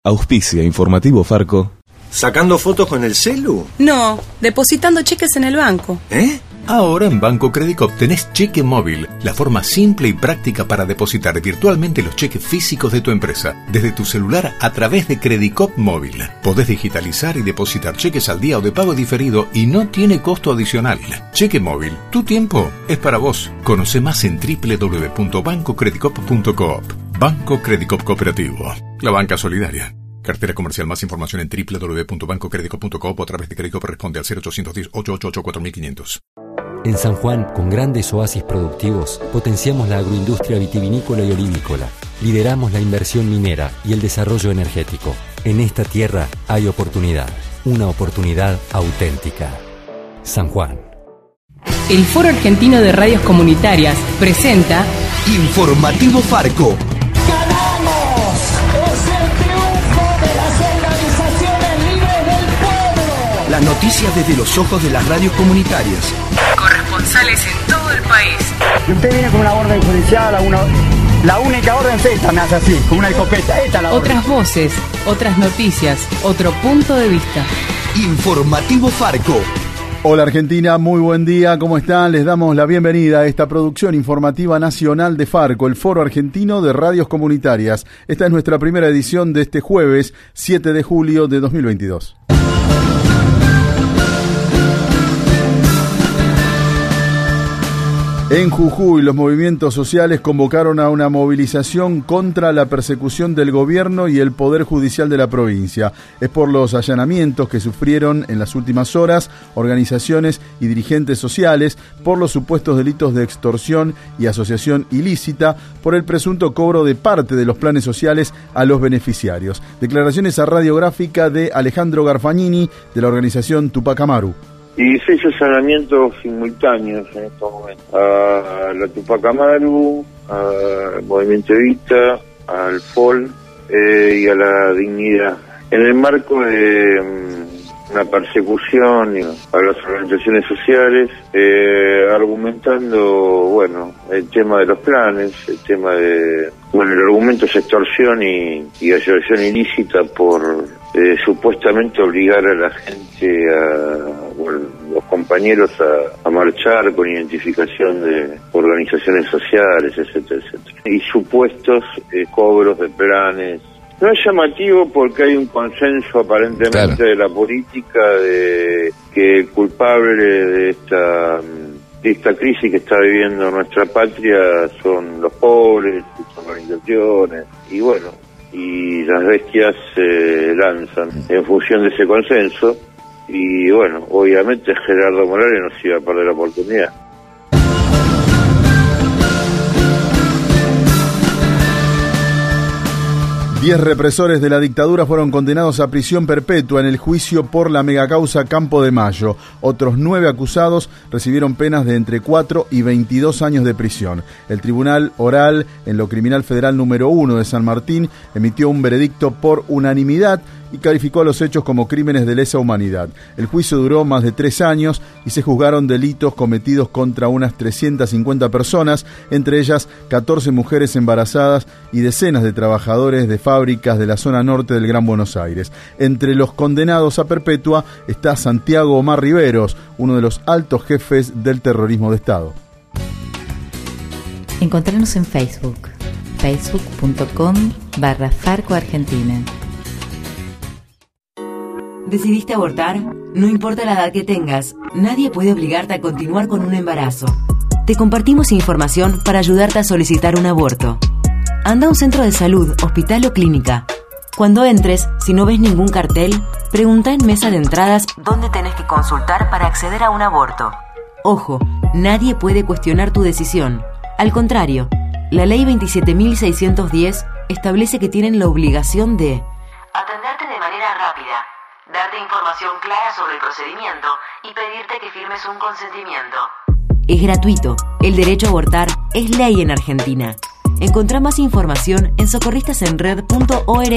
Auspicia Informativo Farco. ¿Sacando fotos con el celu? No, depositando cheques en el banco. Ahora en Banco Credicop tenés cheque móvil, la forma simple y práctica para depositar virtualmente los cheques físicos de tu empresa, desde tu celular a través de Credicop Móvil. Podés digitalizar y depositar cheques al día o de pago diferido y no tiene costo adicional. Cheque móvil, tu tiempo es para vos. Conoce más en www.bancocredicop.coop. Banco Credicop Cooperativo, la banca solidaria. Cartera comercial. Más información en www.bancocredicop.coop o a través de Credicop. Responde al 0810-888-4500. En San Juan, con grandes oasis productivos, potenciamos la agroindustria vitivinícola y olivícola. Lideramos la inversión minera y el desarrollo energético. En esta tierra hay oportunidad, una oportunidad auténtica. San Juan. El Foro Argentino de Radios Comunitarias presenta Informativo Farco. ¡Ganamos! ¡Es el triunfo de las organizaciones libres del pueblo! Las noticias desde los ojos de las radios comunitarias. Corresponsales en todo el país. Y usted viene con una orden judicial, la única orden es esta, me hace así, con una escopeta. Esta es la orden. Otras voces, otras noticias, otro punto de vista. Informativo Farco. Hola Argentina, muy buen día, ¿cómo están? Les damos la bienvenida a esta producción informativa nacional de Farco, el Foro Argentino de Radios Comunitarias. Esta es nuestra primera edición de este jueves, 7 de julio de 2022. En Jujuy, los movimientos sociales convocaron a una movilización contra la persecución del gobierno y el Poder Judicial de la provincia. Es por los allanamientos que sufrieron en las últimas horas organizaciones y dirigentes sociales por los supuestos delitos de extorsión y asociación ilícita por el presunto cobro de parte de los planes sociales a los beneficiarios. Declaraciones a radiográfica de Alejandro Garfagnini de la organización Tupac Amaru. Y 6 allanamientos simultáneos en estos momentos. A la Tupac Amaru, al Movimiento Evita, al FOL y a la Dignidad. En el marco de una persecución a las organizaciones sociales, argumentando, el tema de los planes, el tema de, el argumento es extorsión y asociación ilícita por supuestamente obligar a la gente los compañeros a marchar con identificación de organizaciones sociales, etcétera, etcétera. Y supuestos cobros de planes. No es llamativo porque hay un consenso aparentemente de la política de que el culpable de esta crisis que está viviendo nuestra patria son los pobres, sus organizaciones, y las bestias se lanzan en función de ese consenso, y obviamente Gerardo Morales no se iba a perder la oportunidad. Diez represores de la dictadura fueron condenados a prisión perpetua en el juicio por la megacausa Campo de Mayo. Otros 9 acusados recibieron penas de entre 4 y 22 años de prisión. El Tribunal Oral en lo Criminal Federal número 1 de San Martín emitió un veredicto por unanimidad y calificó a los hechos como crímenes de lesa humanidad. El juicio duró más de 3 años y se juzgaron delitos cometidos contra unas 350 personas, entre ellas 14 mujeres embarazadas y decenas de trabajadores de fábricas de la zona norte del Gran Buenos Aires. Entre los condenados a perpetua está Santiago Omar Riveros, uno de los altos jefes del terrorismo de Estado. Encontrarnos en Facebook, facebook.com/Farco Argentina. ¿Decidiste abortar? No importa la edad que tengas, nadie puede obligarte a continuar con un embarazo. Te compartimos información para ayudarte a solicitar un aborto. Anda a un centro de salud, hospital o clínica. Cuando entres, si no ves ningún cartel, pregunta en mesa de entradas dónde tenés que consultar para acceder a un aborto. Ojo, nadie puede cuestionar tu decisión. Al contrario, la Ley 27.610 establece que tienen la obligación de atenderte de manera rápida, darte información clara sobre el procedimiento y pedirte que firmes un consentimiento. Es gratuito. El derecho a abortar es ley en Argentina. Encontrá más información en socorristasenred.org.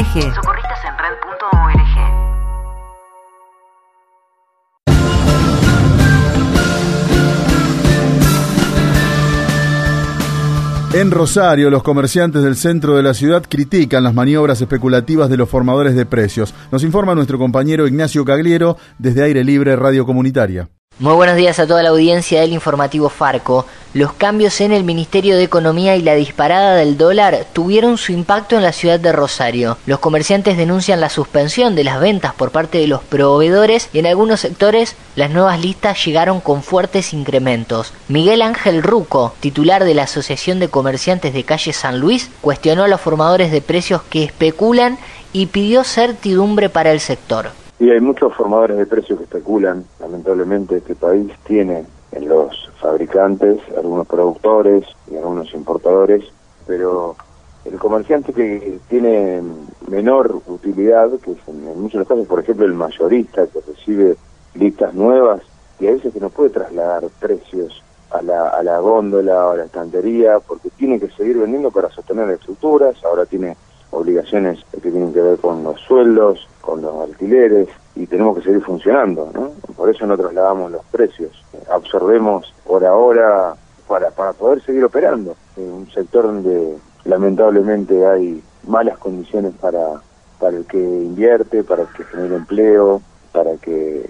En Rosario, los comerciantes del centro de la ciudad critican las maniobras especulativas de los formadores de precios. Nos informa nuestro compañero Ignacio Cagliero desde Aire Libre Radio Comunitaria. Muy buenos días a toda la audiencia del informativo Farco. Los cambios en el Ministerio de Economía y la disparada del dólar tuvieron su impacto en la ciudad de Rosario. Los comerciantes denuncian la suspensión de las ventas por parte de los proveedores y en algunos sectores las nuevas listas llegaron con fuertes incrementos. Miguel Ángel Ruco, titular de la Asociación de Comerciantes de Calle San Luis, cuestionó a los formadores de precios que especulan y pidió certidumbre para el sector. Y hay muchos formadores de precios que especulan. Lamentablemente este país tiene en los fabricantes, algunos productores y algunos importadores, pero el comerciante que tiene menor utilidad, que es en muchos de los casos, por ejemplo, el mayorista que recibe listas nuevas y a veces que no puede trasladar precios a la góndola o a la estantería porque tiene que seguir vendiendo para sostener estructuras, ahora tiene obligaciones que tienen que ver con los sueldos, con los alquileres, y tenemos que seguir funcionando, ¿no? Por eso no trasladamos los precios, absorbemos por ahora para poder seguir operando en un sector donde lamentablemente hay malas condiciones para el que invierte, para el que genera empleo, para el que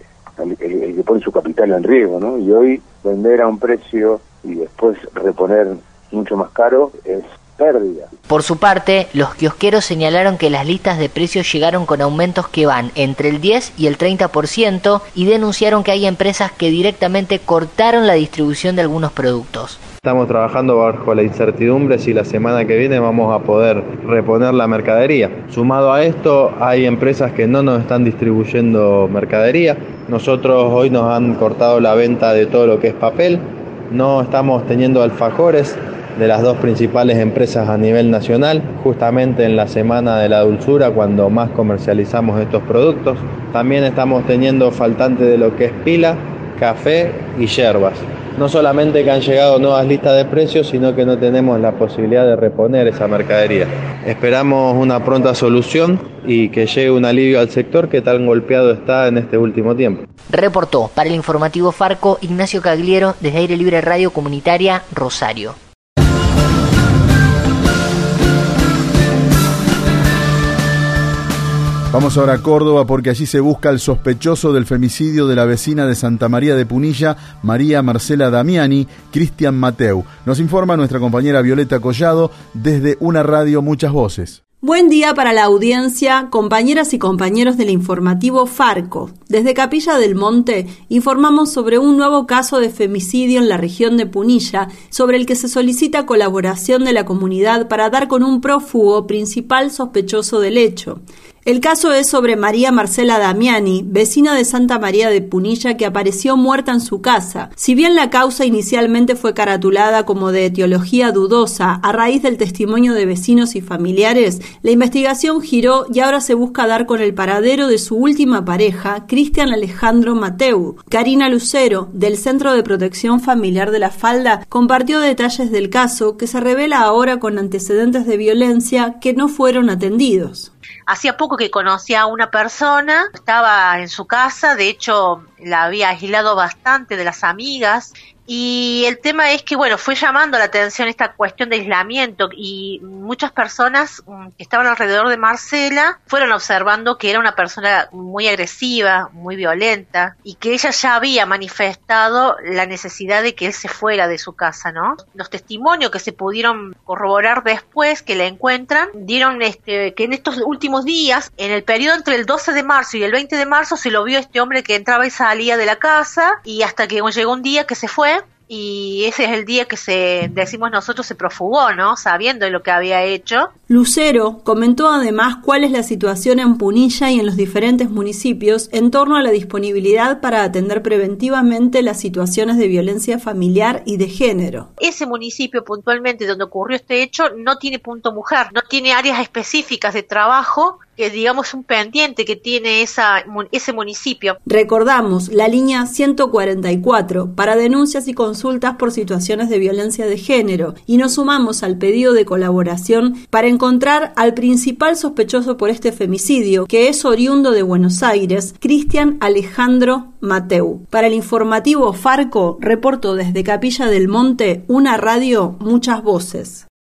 pone su capital en riesgo, ¿no? Y hoy vender a un precio y después reponer mucho más caro es pérdida. Por su parte, los kiosqueros señalaron que las listas de precios llegaron con aumentos que van entre el 10 y el 30% y denunciaron que hay empresas que directamente cortaron la distribución de algunos productos. Estamos trabajando bajo la incertidumbre si la semana que viene vamos a poder reponer la mercadería. Sumado a esto, hay empresas que no nos están distribuyendo mercadería. Nosotros hoy nos han cortado la venta de todo lo que es papel. No estamos teniendo alfajores de las dos principales empresas a nivel nacional, justamente en la Semana de la Dulzura, cuando más comercializamos estos productos. También estamos teniendo faltante de lo que es pila, café y yerbas. No solamente que han llegado nuevas listas de precios, sino que no tenemos la posibilidad de reponer esa mercadería. Esperamos una pronta solución y que llegue un alivio al sector que tan golpeado está en este último tiempo. Reportó para el informativo Farco Ignacio Cagliero desde Aire Libre Radio Comunitaria Rosario. Vamos ahora a Córdoba porque allí se busca al sospechoso del femicidio de la vecina de Santa María de Punilla, María Marcela Damiani, Cristian Mateu. Nos informa nuestra compañera Violeta Collado desde una radio Muchas Voces. Buen día para la audiencia, compañeras y compañeros del informativo Farco. Desde Capilla del Monte informamos sobre un nuevo caso de femicidio en la región de Punilla, sobre el que se solicita colaboración de la comunidad para dar con un prófugo principal sospechoso del hecho. El caso es sobre María Marcela Damiani, vecina de Santa María de Punilla, que apareció muerta en su casa. Si bien la causa inicialmente fue caratulada como de etiología dudosa a raíz del testimonio de vecinos y familiares, la investigación giró y ahora se busca dar con el paradero de su última pareja, Cristian Alejandro Mateu. Karina Lucero, del Centro de Protección Familiar de La Falda, compartió detalles del caso que se revela ahora con antecedentes de violencia que no fueron atendidos. Hacía poco que conocía a una persona, estaba en su casa, de hecho la había aislado bastante de las amigas. Y el tema es que, bueno, fue llamando la atención esta cuestión de aislamiento y muchas personas que estaban alrededor de Marcela fueron observando que era una persona muy agresiva, muy violenta y que ella ya había manifestado la necesidad de que él se fuera de su casa, ¿no? Los testimonios que se pudieron corroborar después que la encuentran dieron que en estos últimos días, en el periodo entre el 12 de marzo y el 20 de marzo, se lo vio este hombre que entraba y salía de la casa y hasta que llegó un día que se fue. Y ese es el día que decimos nosotros, se profugó, ¿no? Sabiendo lo que había hecho. Lucero comentó además cuál es la situación en Punilla y en los diferentes municipios en torno a la disponibilidad para atender preventivamente las situaciones de violencia familiar y de género. Ese municipio puntualmente donde ocurrió este hecho no tiene punto mujer, no tiene áreas específicas de trabajo, que digamos un pendiente que tiene ese municipio. Recordamos la línea 144 para denuncias y consultas por situaciones de violencia de género y nos sumamos al pedido de colaboración para encontrar al principal sospechoso por este femicidio, que es oriundo de Buenos Aires, Cristian Alejandro Mateu. Para el informativo Farco, reportó desde Capilla del Monte, una radio Muchas Voces.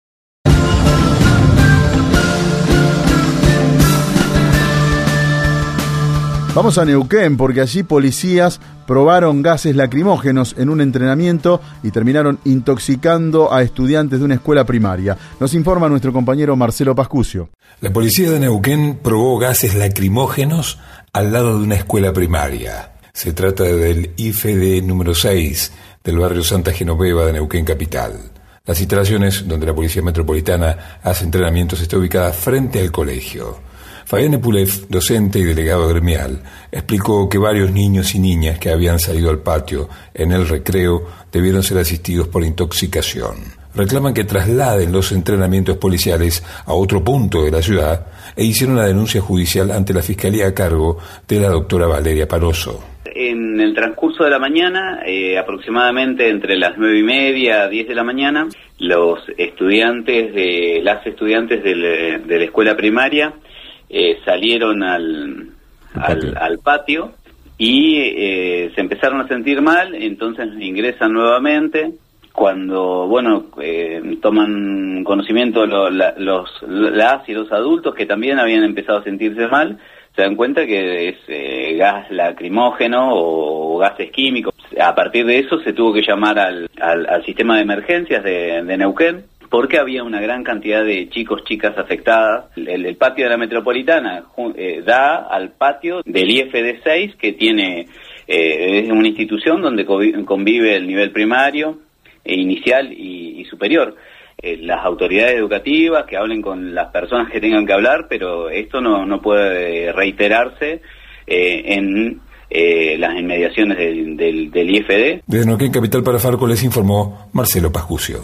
Vamos a Neuquén porque allí policías probaron gases lacrimógenos en un entrenamiento y terminaron intoxicando a estudiantes de una escuela primaria. Nos informa nuestro compañero Marcelo Pascucio. La policía de Neuquén probó gases lacrimógenos al lado de una escuela primaria. Se trata del IFD número 6 del barrio Santa Genoveva de Neuquén capital. Las instalaciones donde la Policía Metropolitana hace entrenamientos está ubicada frente al colegio. Fabián Epulev, docente y delegado gremial, explicó que varios niños y niñas que habían salido al patio en el recreo debieron ser asistidos por intoxicación. Reclaman que trasladen los entrenamientos policiales a otro punto de la ciudad e hicieron una denuncia judicial ante la Fiscalía a cargo de la doctora Valeria Paroso. En el transcurso de la mañana, aproximadamente entre las 9:30 a 10 de la mañana, las estudiantes de la escuela primaria salieron al patio y se empezaron a sentir mal, entonces ingresan nuevamente. Cuando toman conocimiento las y los adultos que también habían empezado a sentirse mal, se dan cuenta que es gas lacrimógeno o gases químicos. A partir de eso se tuvo que llamar al sistema de emergencias de Neuquén, porque había una gran cantidad de chicas afectadas. El patio de la Metropolitana da al patio del IFD 6, que tiene es una institución donde convive el nivel primario, inicial y superior. Las autoridades educativas que hablen con las personas que tengan que hablar, pero esto no puede reiterarse en las inmediaciones del IFD. Desde Neuquén capital para Farco les informó Marcelo Pascucio.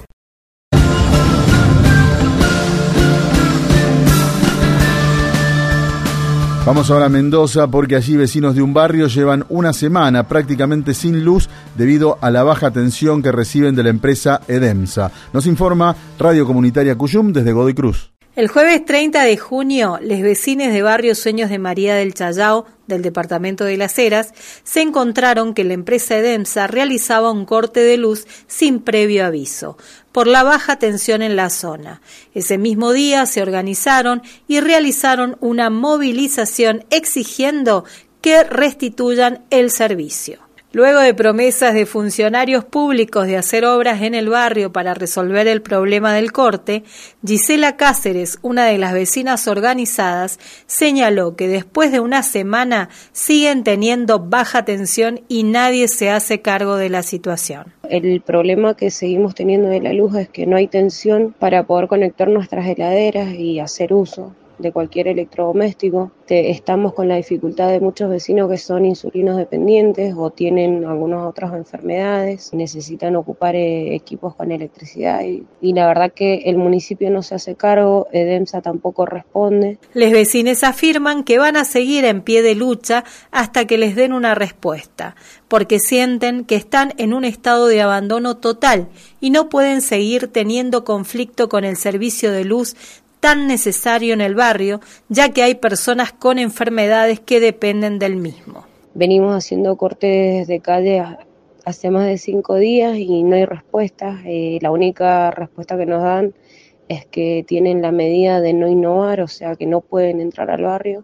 Vamos ahora a Mendoza porque allí vecinos de un barrio llevan una semana prácticamente sin luz debido a la baja tensión que reciben de la empresa Edemsa. Nos informa Radio Comunitaria Cuyum desde Godoy Cruz. El jueves 30 de junio, los vecinos de barrio Sueños de María del Challao, del departamento de Las Heras, se encontraron que la empresa Edemsa realizaba un corte de luz sin previo aviso, por la baja tensión en la zona. Ese mismo día se organizaron y realizaron una movilización exigiendo que restituyan el servicio. Luego de promesas de funcionarios públicos de hacer obras en el barrio para resolver el problema del corte, Gisela Cáceres, una de las vecinas organizadas, señaló que después de una semana siguen teniendo baja tensión y nadie se hace cargo de la situación. El problema que seguimos teniendo de la luz es que no hay tensión para poder conectar nuestras heladeras y hacer uso de cualquier electrodoméstico. Estamos con la dificultad de muchos vecinos que son insulinos dependientes o tienen algunas otras enfermedades, necesitan ocupar equipos con electricidad y la verdad que el municipio no se hace cargo, Edemsa tampoco responde. Los vecinos afirman que van a seguir en pie de lucha hasta que les den una respuesta, porque sienten que están en un estado de abandono total y no pueden seguir teniendo conflicto con el servicio de luz tan necesario en el barrio, ya que hay personas con enfermedades que dependen del mismo. Venimos haciendo cortes de calle hace más de 5 días y no hay respuestas. La única respuesta que nos dan es que tienen la medida de no innovar, o sea que no pueden entrar al barrio.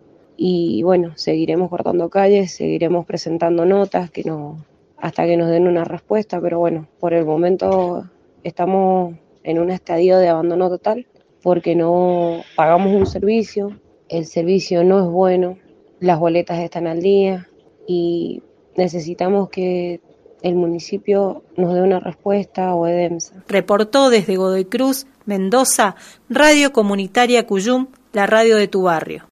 Y bueno, seguiremos cortando calles, seguiremos presentando notas hasta que nos den una respuesta, pero bueno, por el momento estamos en un estadio de abandono total, porque no pagamos un servicio, el servicio no es bueno, las boletas están al día y necesitamos que el municipio nos dé una respuesta o Edemsa. Reportó desde Godoy Cruz, Mendoza, Radio Comunitaria Cuyum, la radio de tu barrio.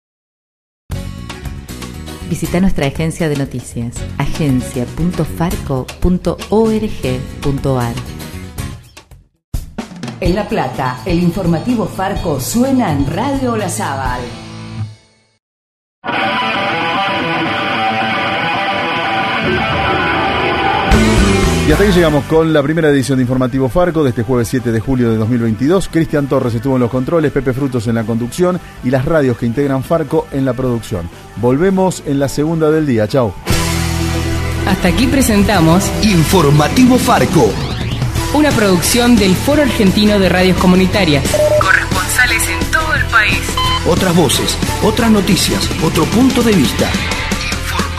Visita nuestra agencia de noticias, agencia.farco.org.ar. En La Plata, el informativo Farco suena en Radio Olazábal. Y hasta aquí llegamos con la primera edición de Informativo Farco de este jueves 7 de julio de 2022. Cristian Torres estuvo en los controles, Pepe Frutos en la conducción y las radios que integran Farco en la producción. Volvemos en la segunda del día. Chau. Hasta aquí presentamos Informativo Farco, una producción del Foro Argentino de Radios Comunitarias. Corresponsales en todo el país. Otras voces, otras noticias, otro punto de vista.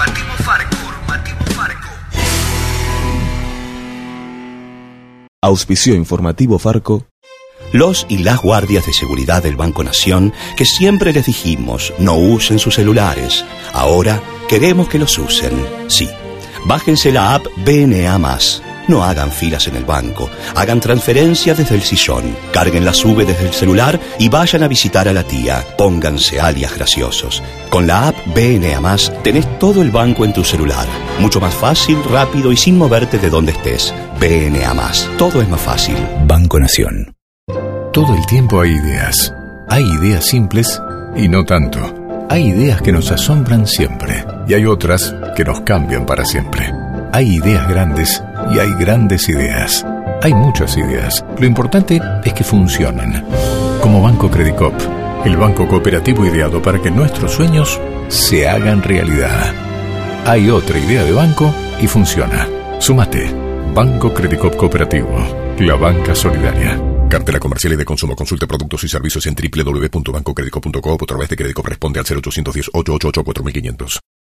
Formativo Farco. Auspicio informativo Farco. Los y las guardias de seguridad del Banco Nación, que siempre les dijimos no usen sus celulares, ahora queremos que los usen. Sí, bájense la app BNA+. No hagan filas en el banco, hagan transferencias desde el sillón, carguen la SUBE desde el celular y vayan a visitar a la tía. Pónganse alias graciosos. Con la app BNA+, tenés todo el banco en tu celular. Mucho más fácil, rápido y sin moverte de donde estés. BNA+, todo es más fácil. Banco Nación. Todo el tiempo hay ideas. Hay ideas simples y no tanto. Hay ideas que nos asombran siempre y hay otras que nos cambian para siempre. Hay ideas grandes y hay grandes ideas. Hay muchas ideas. Lo importante es que funcionen. Como Banco Credicop, el banco cooperativo ideado para que nuestros sueños se hagan realidad. Hay otra idea de banco y funciona. Súmate. Banco Credicop Cooperativo. La banca solidaria. Cartela comercial y de consumo. Consulte productos y servicios en www.bancocredicop.co o a través de Credicop. Responde al 0810 888 4500.